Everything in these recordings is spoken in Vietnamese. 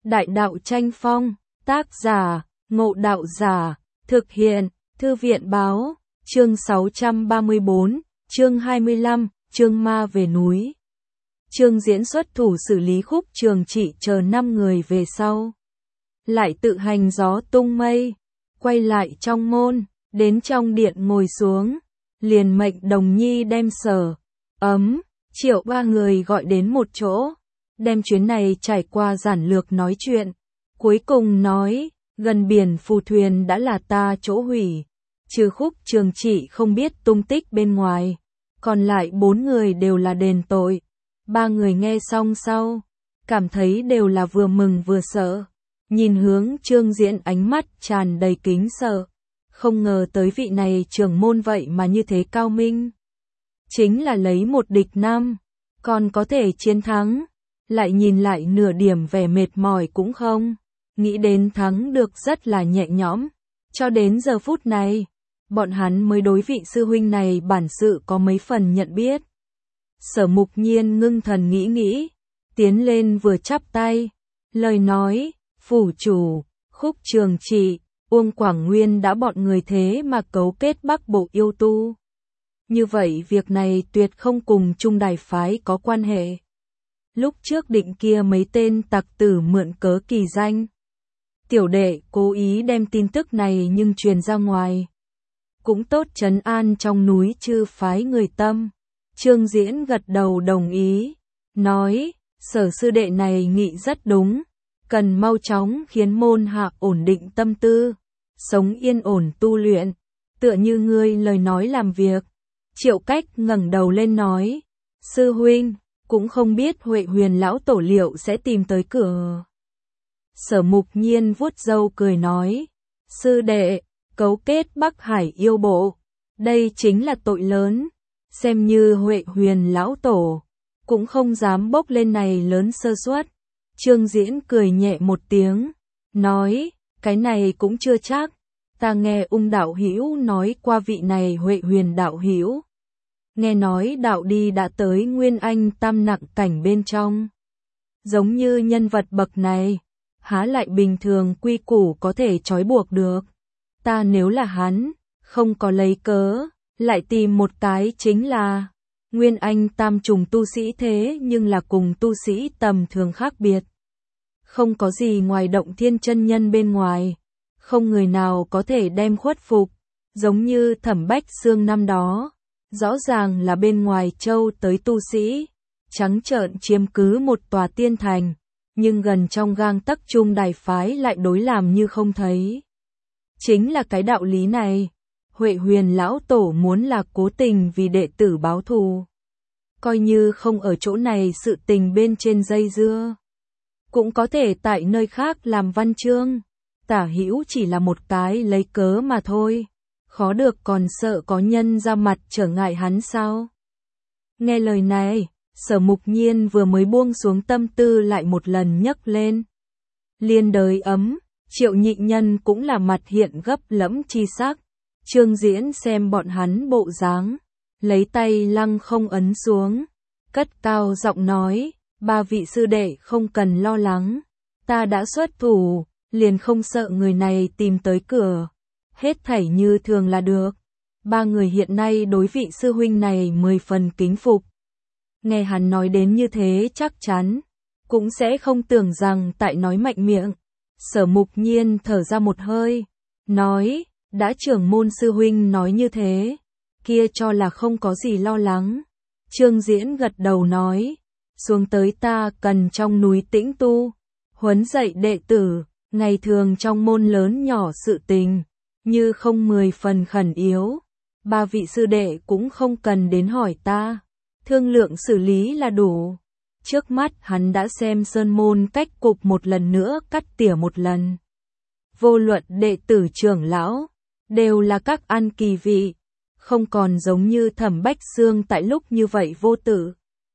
Đại đạo tranh phong, tác giả, Ngộ Đạo Giả, thực hiện, Thư viện báo, chương 634, chương 25, chương ma về núi. Trương Diễn xuất thủ xử lý Khúc Trường Trị chờ 5 người về sau. Lại tự hành gió tung mây, quay lại trong môn, đến trong điện ngồi xuống, liền mệnh Đồng Nhi đem Sở, Ấm, Triệu 3 người gọi đến một chỗ, đem chuyến này trải qua giản lược nói chuyện. Cuối cùng nói, gần biển phù thuyền đã là ta chỗ hủy, trừ Khúc Trường Trị không biết tung tích bên ngoài, còn lại 4 người đều là đền tội. 3 người nghe xong sau, cảm thấy đều là vừa mừng vừa sợ, nhìn hướng Trương Diễn ánh mắt tràn đầy kính sợ, không ngờ tới vị này trưởng môn vậy mà như thế cao minh. Chính là lấy một địch 5, còn có thể chiến thắng, lại nhìn lại nửa điểm vẻ mệt mỏi cũng không, nghĩ đến thắng được rất là nhẹ nhõm. Cho đến giờ phút này, bọn hắn mới đối vị sư huynh này bản sự có mấy phần nhận biết. Sở Mục Nhiên ngưng thần nghĩ, tiến lên vừa chắp tay, lời nói, phủ chủ, Khúc Trường Trị, Uông Quảng Nguyên đã bọn người thế mà cấu kết Bắc Bộ yêu tu. Như vậy việc này tuyệt không cùng Trung Đài phái có quan hệ. Lúc trước định kia mấy tên tặc tử mượn cớ kỳ danh. Tiểu đệ cố ý đem tin tức này nhưng truyền ra ngoài. Cũng tốt trấn an trong núi chư phái người tâm. Trương Diễn gật đầu đồng ý, nói, Sở sư đệ này nghĩ rất đúng, cần mau chóng khiến môn hạ ổn định tâm tư, sống yên ổn tu luyện, tựa như ngươi lời nói làm việc. Triệu Cách ngẩng đầu lên nói, sư huynh, cũng không biết Huệ Huyền lão tổ liệu sẽ tìm tới cửa. Sở Mục Nhiên vuốt râu cười nói, sư đệ, cấu kết Bắc Hải yêu bộ, đây chính là tội lớn. Xem như Huệ Huyền lão tổ, cũng không dám bốc lên này lớn sơ suất. Trương Diễn cười nhẹ một tiếng, nói, cái này cũng chưa chắc, ta nghe Ung đạo hữu nói qua vị này Huệ Huyền đạo hữu. Nghe nói đạo đi đã tới Nguyên Anh tam nặng cảnh bên trong. Giống như nhân vật bậc này, há lại bình thường quy củ có thể trói buộc được. Ta nếu là hắn, không có lấy cớ, lại tìm một cái chính là Nguyên Anh tam trùng tu sĩ thế nhưng là cùng tu sĩ tầm thường khác biệt. Không có gì ngoài Động Thiên chân nhân bên ngoài, không người nào có thể đem khuất phục, giống như Thẩm Bách Xương năm đó, rõ ràng là bên ngoài châu tới tu sĩ, trắng trợn chiếm cứ một tòa tiên thành, nhưng gần trong gang tấc Trung Đài phái lại đối làm như không thấy. Chính là cái đạo lý này. Huệ Huyền lão tổ muốn là cố tình vì đệ tử báo thù. Coi như không ở chỗ này sự tình bên trên dây dưa. Cũng có thể tại nơi khác làm văn chương. Tả hữu chỉ là một cái lấy cớ mà thôi. Khó được còn sợ có nhân ra mặt trở ngại hắn sao. Nghe lời này, Sở Mục Nhiên vừa mới buông xuống tâm tư lại một lần nhấc lên. Liên đới ấm, Triệu Nhị Nhân cũng là mặt hiện gấp lẫm chi sắc. Trương Diễn xem bọn hắn bộ dáng, lấy tay lăng không ấn xuống, cất cao giọng nói, 3 vị sư đệ không cần lo lắng, ta đã xuất thủ, liền không sợ người này tìm tới cửa, hết thảy như thường là được. 3 người hiện nay đối vị sư huynh này 10 phần kính phục. Nghe hắn nói đến như thế chắc chắn, cũng sẽ không tưởng rằng tại nói mạnh miệng. Sở Mục Nhiên thở ra một hơi, nói, đã trưởng môn sư huynh nói như thế, kia cho là không có gì lo lắng. Trương Diễn gật đầu nói, xuống tới ta cần trong núi tĩnh tu, huấn dạy đệ tử, ngày thường trong môn lớn nhỏ sự tình, như không 10 phần khẩn yếu. 3 vị sư đệ cũng không cần đến hỏi ta, thương lượng xử lý là đủ. Trước mắt hắn đã xem sơn môn cách cục một lần nữa cắt tỉa một lần. Vô luận đệ tử trưởng lão, đều là các ăn kỳ vị, không còn giống như Thẩm Bách Xương tại lúc như vậy vô tử.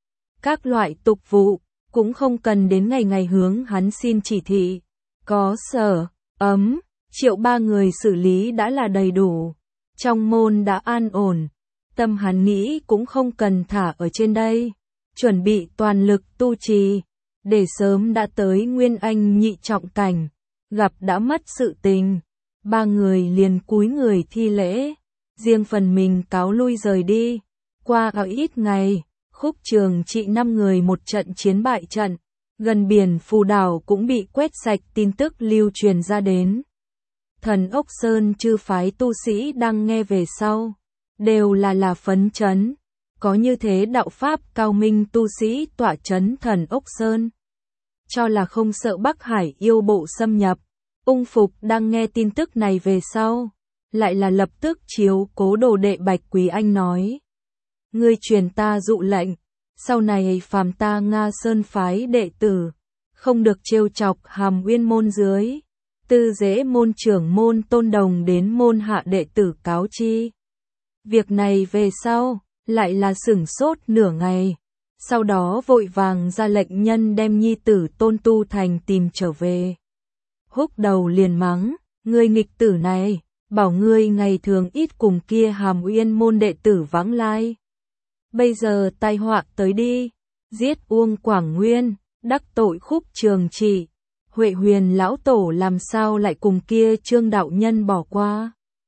Các loại tục vụ, cũng không cần đến ngày ngày hướng hắn xin chỉ thị. Có Sở, Ấm, Triệu 3 người xử lý đã là đầy đủ. Trong môn đã an ổn, tâm hắn nghĩ cũng không cần thả ở trên đây. Chuẩn bị toàn lực tu trì, để sớm đã tới Nguyên Anh nhị trọng cảnh, gặp đã mất sự tình. Ba người liền cúi người thi lễ, riêng phần mình cáo lui rời đi. Qua ít ngày, Khúc Trường Trị 5 người một trận chiến bại trận, gần biển Phù Đảo cũng bị quét sạch, tin tức lưu truyền ra đến. Thần Ốc Sơn chư phái tu sĩ đang nghe về sau, đều là phấn chấn, có như thế đạo pháp cao minh tu sĩ tọa chấn Thần Ốc Sơn. Cho là không sợ Bắc Hải yêu bộ xâm nhập, Ung Phục đang nghe tin tức này về sau, lại là lập tức chiếu cố đồ đệ Bạch Quý Anh nói. Ngươi truyền ta dụ lệnh, sau này phàm ta Nga Sơn phái đệ tử, không được trêu chọc Hàm Uyên môn dưới. Tư Dễ môn trưởng môn Tôn Đồng đến môn hạ đệ tử cáo chi. Việc này về sau, lại là sửng sốt nửa ngày. Sau đó vội vàng ra lệnh nhân đem nhi tử Tôn Tu Thành tìm trở về. Húc Đầu liền mắng, ngươi nghịch tử này, bảo ngươi ngày thường ít cùng kia Hàm Uyên môn đệ tử vãng lai. Bây giờ tai họa tới đi, giết Uông Quảng Nguyên, đắc tội Khúc Trường Trị. Huệ Huyền lão tổ làm sao lại cùng kia Trương đạo nhân bỏ qua.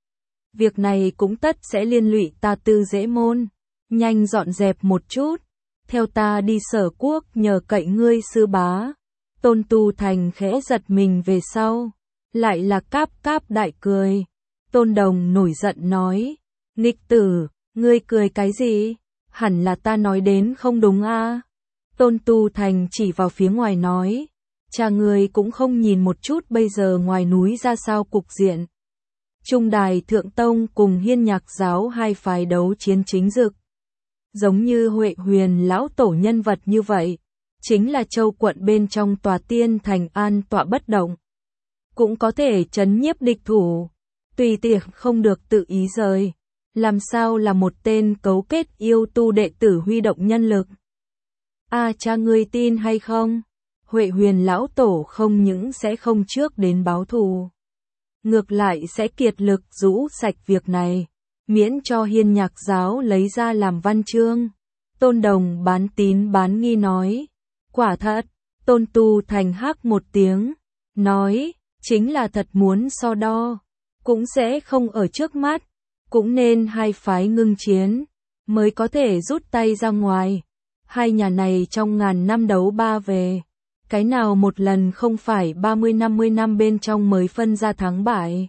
Việc này cũng tất sẽ liên lụy ta Tư Dễ môn, nhanh dọn dẹp một chút, theo ta đi Sở Quốc nhờ cậy ngươi sư bá. Tôn Tu Thành khẽ giật mình về sau, lại là cáp cáp đại cười. Tôn Đồng nổi giận nói, nghịch tử, ngươi cười cái gì, hẳn là ta nói đến không đúng a. Tôn Tu Thành chỉ vào phía ngoài nói, cha ngươi cũng không nhìn một chút bây giờ ngoài núi ra sao cục diện. Trung Đài Thượng Tông cùng Hiên Nhạc giáo hai phái đấu chiến chính dực. Giống như Huệ Huyền lão tổ nhân vật như vậy, chính là châu quận bên trong tòa tiên thành an tọa bất động. Cũng có thể trấn nhiếp địch thủ, tùy tiệc không được tự ý rời. Làm sao là một tên cấu kết yêu tu đệ tử huy động nhân lực. Cha ngươi tin hay không? Huệ Huyền lão tổ không những sẽ không trước đến báo thù, ngược lại sẽ kiệt lực rũ sạch việc này, miễn cho Hiên Nhạc giáo lấy ra làm văn chương. Tôn Đồng bán tín bán nghi nói, quả thật. Tôn Tu Thành hắc một tiếng, nói, chính là thật muốn so đo, cũng sẽ không ở trước mắt, cũng nên hai phái ngưng chiến, mới có thể rút tay ra ngoài. Hai nhà này trong ngàn năm đấu ba về, cái nào một lần không phải 30-50 năm bên trong mới phân ra thắng bại.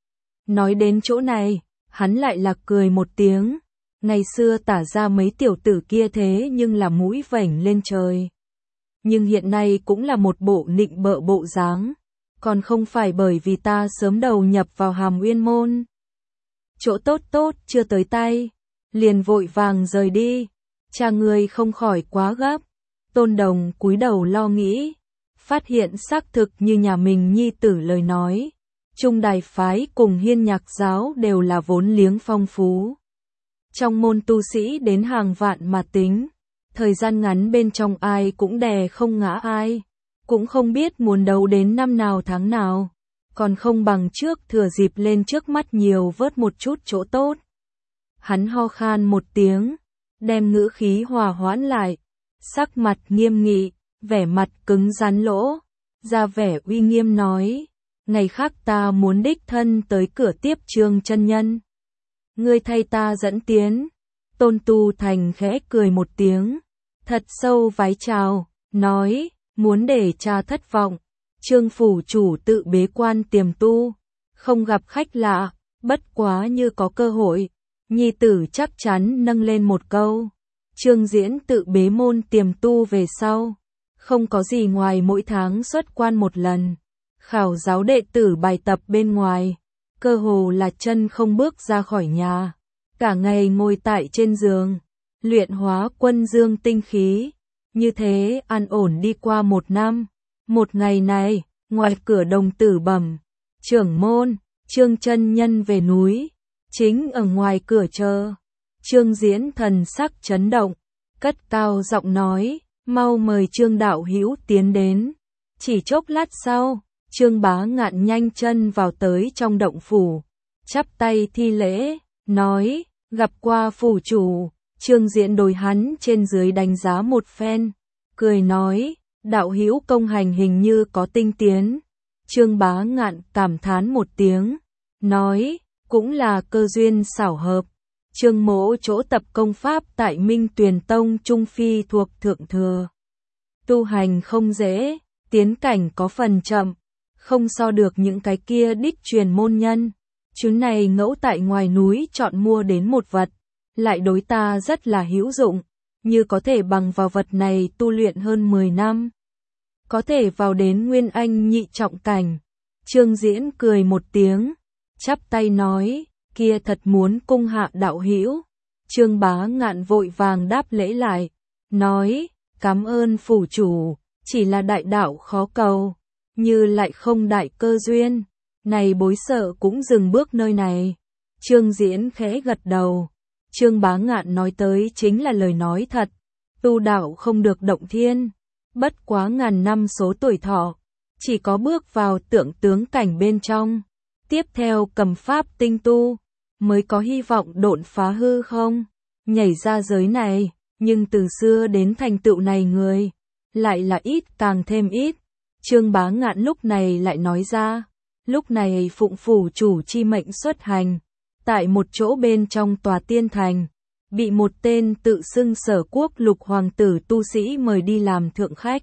Nói đến chỗ này, hắn lại là cười một tiếng, ngày xưa tả ra mấy tiểu tử kia thế nhưng là mũi vểnh lên trời. Nhưng hiện nay cũng là một bộ nịnh bợ bộ dáng, còn không phải bởi vì ta sớm đầu nhập vào Hàm Uyên môn. Chỗ tốt tốt chưa tới tay, liền vội vàng rời đi, cha ngươi không khỏi quá gấp. Tôn Đồng cúi đầu lo nghĩ, phát hiện xác thực như nhà mình nhi tử lời nói. Trung Đài phái cùng Hiên Nhạc giáo đều là vốn liếng phong phú. Trong môn tu sĩ đến hàng vạn mà tính, thời gian ngắn bên trong ai cũng đè không ngã ai, cũng không biết muốn đấu đến năm nào tháng nào, còn không bằng trước thừa dịp lên trước mắt nhiều vớt một chút chỗ tốt. Hắn ho khan một tiếng, đem ngữ khí hòa hoãn lại, sắc mặt nghiêm nghị, vẻ mặt cứng rắn lỗ, ra vẻ uy nghiêm nói, ngày khác ta muốn đích thân tới cửa tiếp Trương chân nhân. Ngươi thay ta dẫn tiến. Tôn Tu Thành khẽ cười một tiếng, thật sâu vái chào, nói, muốn để cha thất vọng, Trương phủ chủ tự bế quan tiềm tu, không gặp khách lạ, bất quá như có cơ hội, nhi tử chắc chắn nâng lên một câu. Trương Diễn tự bế môn tiềm tu về sau, không có gì ngoài mỗi tháng xuất quan một lần, khảo giáo đệ tử bài tập bên ngoài, cơ hồ là chân không bước ra khỏi nhà, cả ngày ngồi tại trên giường, luyện hóa quân dương tinh khí, như thế an ổn đi qua một năm. Một ngày này, ngoài cửa đồng tử bẩm, trưởng môn, Trương chân nhân về núi, chính ở ngoài cửa chờ. Trương Diễn thần sắc chấn động, cất cao giọng nói, mau mời Trương đạo hữu tiến đến. Chỉ chốc lát sau, Trương Bá Ngạn nhanh chân vào tới trong động phủ, chắp tay thi lễ, nói, gặp qua phủ chủ. Trương Diễn đối hắn trên dưới đánh giá một phen, cười nói, đạo hữu công hành hình như có tinh tiến. Trương Bá Ngạn cảm thán một tiếng, nói, cũng là cơ duyên xảo hợp. Trương mỗ chỗ tập công pháp tại Minh Tuyền Tông Trung Phi thuộc Thượng Thừa. Tu hành không dễ, tiến cảnh có phần chậm, không so được những cái kia đích truyền môn nhân. Chuyến này ngẫu tại ngoài núi chọn mua đến một vật, lại đối ta rất là hữu dụng, như có thể bằng vào vật này tu luyện hơn 10 năm. Có thể vào đến Nguyên Anh nhị trọng cảnh. Trương Diễn cười một tiếng, chắp tay nói, kia thật muốn cung hạ đạo hữu. Trương Bá Ngạn vội vàng đáp lễ lại, nói, cảm ơn phủ chủ, chỉ là đại đạo khó cầu, như lại không đại cơ duyên, này bối sợ cũng dừng bước nơi này. Trương Diễn khẽ gật đầu, Trương Bá Ngạn nói tới chính là lời nói thật, tu đạo không được động thiên, bất quá ngàn năm số tuổi thọ, chỉ có bước vào tượng tướng cảnh bên trong, tiếp theo cầm pháp tinh tu, mới có hy vọng độn phá hư không, nhảy ra giới này, nhưng từ xưa đến thành tựu này người, lại là ít càng thêm ít. Trương Bá Ngạn lúc này lại nói ra, lúc này phụng phủ chủ chi mệnh xuất hành, tại một chỗ bên trong tòa tiên thành, bị một tên tự xưng Sở Quốc lục hoàng tử tu sĩ mời đi làm thượng khách.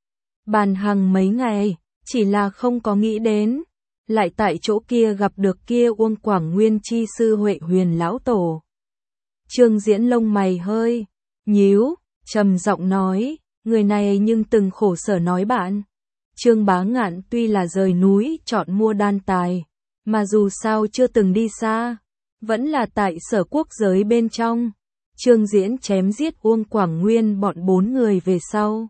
Bàn hằng mấy ngày, chỉ là không có nghĩ đến, lại tại chỗ kia gặp được kia Uông Quảng Nguyên chi sư Huệ Huyền lão tổ. Trương Diễn lông mày hơi nhíu, trầm giọng nói, người này nhưng từng khổ sở nói bạn. Trương Bá Ngạn tuy là rời núi chọn mua đan tài, mà dù sao chưa từng đi xa, vẫn là tại Sở Quốc giới bên trong. Trương Diễn chém giết Uông Quảng Nguyên bọn 4 người về sau.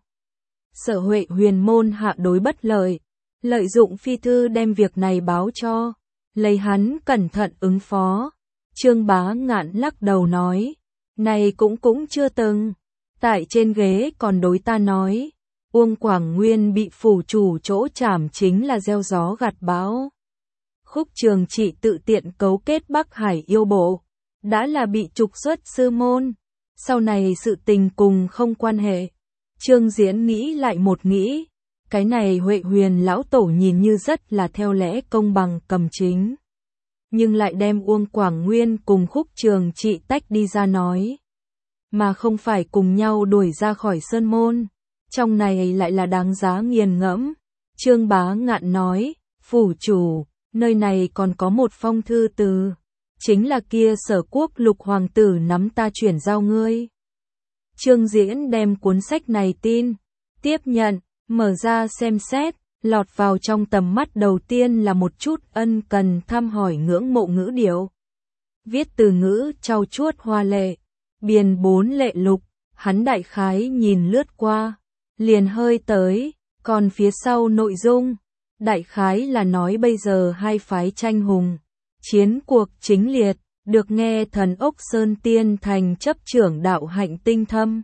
Sở Huệ Huyền môn hạ đối bất lợi, lợi dụng phi thư đem việc này báo cho, lấy hắn cẩn thận ứng phó. Trương Bá Ngạn lắc đầu nói, này cũng chưa từng, tại trên ghế còn đối ta nói, Uông Quảng Nguyên bị phủ chủ chỗ trảm chính là gieo gió gặt bão. Khúc Trường Trị tự tiện cấu kết Bắc Hải yêu bộ, đã là bị trục xuất sư môn, sau này sự tình cùng không quan hệ. Trương Diễn nghĩ lại một nghĩ, cái này Huệ Huyền lão tổ nhìn như rất là theo lẽ công bằng cầm chính, nhưng lại đem Uông Quảng Nguyên cùng Khúc Trường Trị tách đi ra nói, mà không phải cùng nhau đuổi ra khỏi sơn môn, trong này lại là đáng giá nghiền ngẫm. Trương Bá Ngạn nói, phủ chủ, nơi này còn có một phong thư từ, chính là kia Sở Quốc lục hoàng tử nắm ta chuyển giao ngươi. Trương Diễn đem cuốn sách này tin, tiếp nhận, mở ra xem xét, lọt vào trong tầm mắt đầu tiên là một chút ân cần thăm hỏi ngưỡng mộ ngữ điệu. Viết từ ngữ trau chuốt hoa lệ, biền 4 lệ lục, hắn đại khái nhìn lướt qua, liền hơi tới, còn phía sau nội dung, đại khái là nói bây giờ hai phái tranh hùng, chiến cuộc chính liệt, được nghe thần ốc Sơn Tiên thành chấp trưởng đạo hạnh tinh thâm,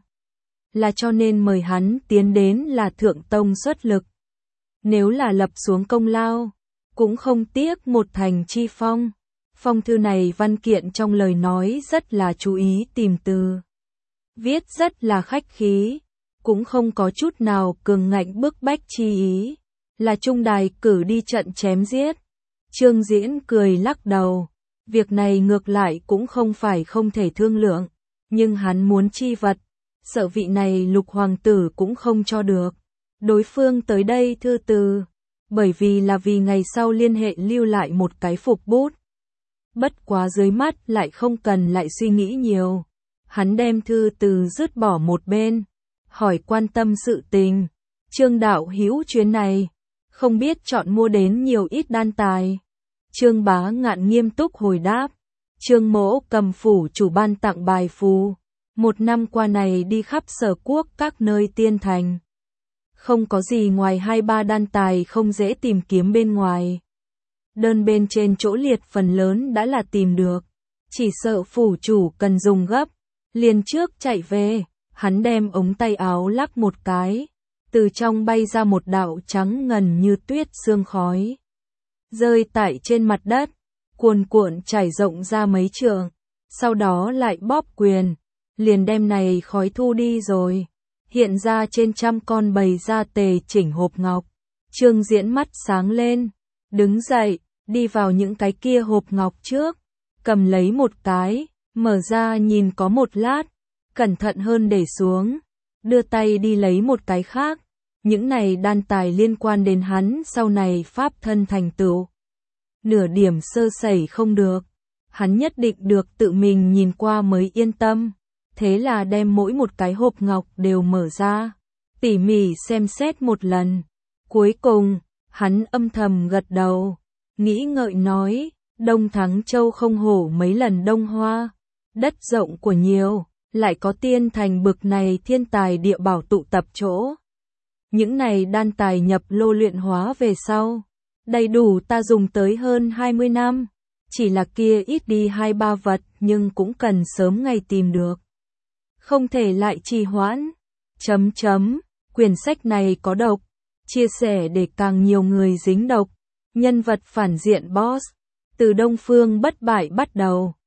là cho nên mời hắn tiến đến là thượng tông xuất lực. Nếu là lập xuống công lao, cũng không tiếc một thành chi phong. Phong thư này văn kiện trong lời nói rất là chú ý tìm từ, viết rất là khách khí, cũng không có chút nào cường ngạnh bức bách chi ý, là trung đài cử đi trận chém giết. Trương Diễn cười lắc đầu, việc này ngược lại cũng không phải không thể thương lượng, nhưng hắn muốn chi vật, sợ vị này lục hoàng tử cũng không cho được. Đối phương tới đây thư từ, bởi vì là vì ngày sau liên hệ lưu lại một cái phục bút. Bất quá dưới mắt lại không cần lại suy nghĩ nhiều. Hắn đem thư từ dứt bỏ một bên, hỏi quan tâm sự tình. Trương đạo hữu chuyến này, không biết chọn mua đến nhiều ít đan tài. Trương Bá Ngạn nghiêm túc hồi đáp. Trương mỗ cầm phủ chủ ban tặng bài phù. 1 năm qua này đi khắp Sở Quốc các nơi tiên thành. Không có gì ngoài 2-3 đan tài không dễ tìm kiếm bên ngoài. Đơn bên trên chỗ liệt phần lớn đã là tìm được. Chỉ sợ phủ chủ cần dùng gấp. Liền trước chạy về, hắn đem ống tay áo lắc một cái. Từ trong bay ra một đạo trắng ngần như tuyết sương khói. Rơi tại trên mặt đất, cuồn cuộn trải rộng ra mấy trượng. Sau đó lại bóp quyền, liền đem này khói thu đi rồi. hiện ra trên trăm con bày ra tề chỉnh hộp ngọc. Trương Diễn mắt sáng lên, đứng dậy, đi vào những cái kia hộp ngọc trước, cầm lấy một cái, mở ra nhìn có một lát, cẩn thận hơn để xuống, đưa tay đi lấy một cái khác. Những này đan tài liên quan đến hắn sau này pháp thân thành tựu. Nửa điểm sơ sẩy không được, hắn nhất định được tự mình nhìn qua mới yên tâm. Thế là đem mỗi một cái hộp ngọc đều mở ra, tỉ mỉ xem xét một lần. Cuối cùng, hắn âm thầm gật đầu, nghĩ ngợi nói, Đông Thắng Châu không hổ mấy lần Đông Hoa, đất rộng của nhiều, lại có tiên thành bực này thiên tài địa bảo tụ tập chỗ. Những này đan tài nhập lô luyện hóa về sau, đầy đủ ta dùng tới hơn 20 năm, chỉ là kia ít đi 2-3 vật nhưng cũng cần sớm ngày tìm được. Không thể lại trì hoãn. Quyển sách này có độc, chia sẻ để càng nhiều người dính độc. Nhân vật phản diện boss, từ Đông Phương bất bại bắt đầu.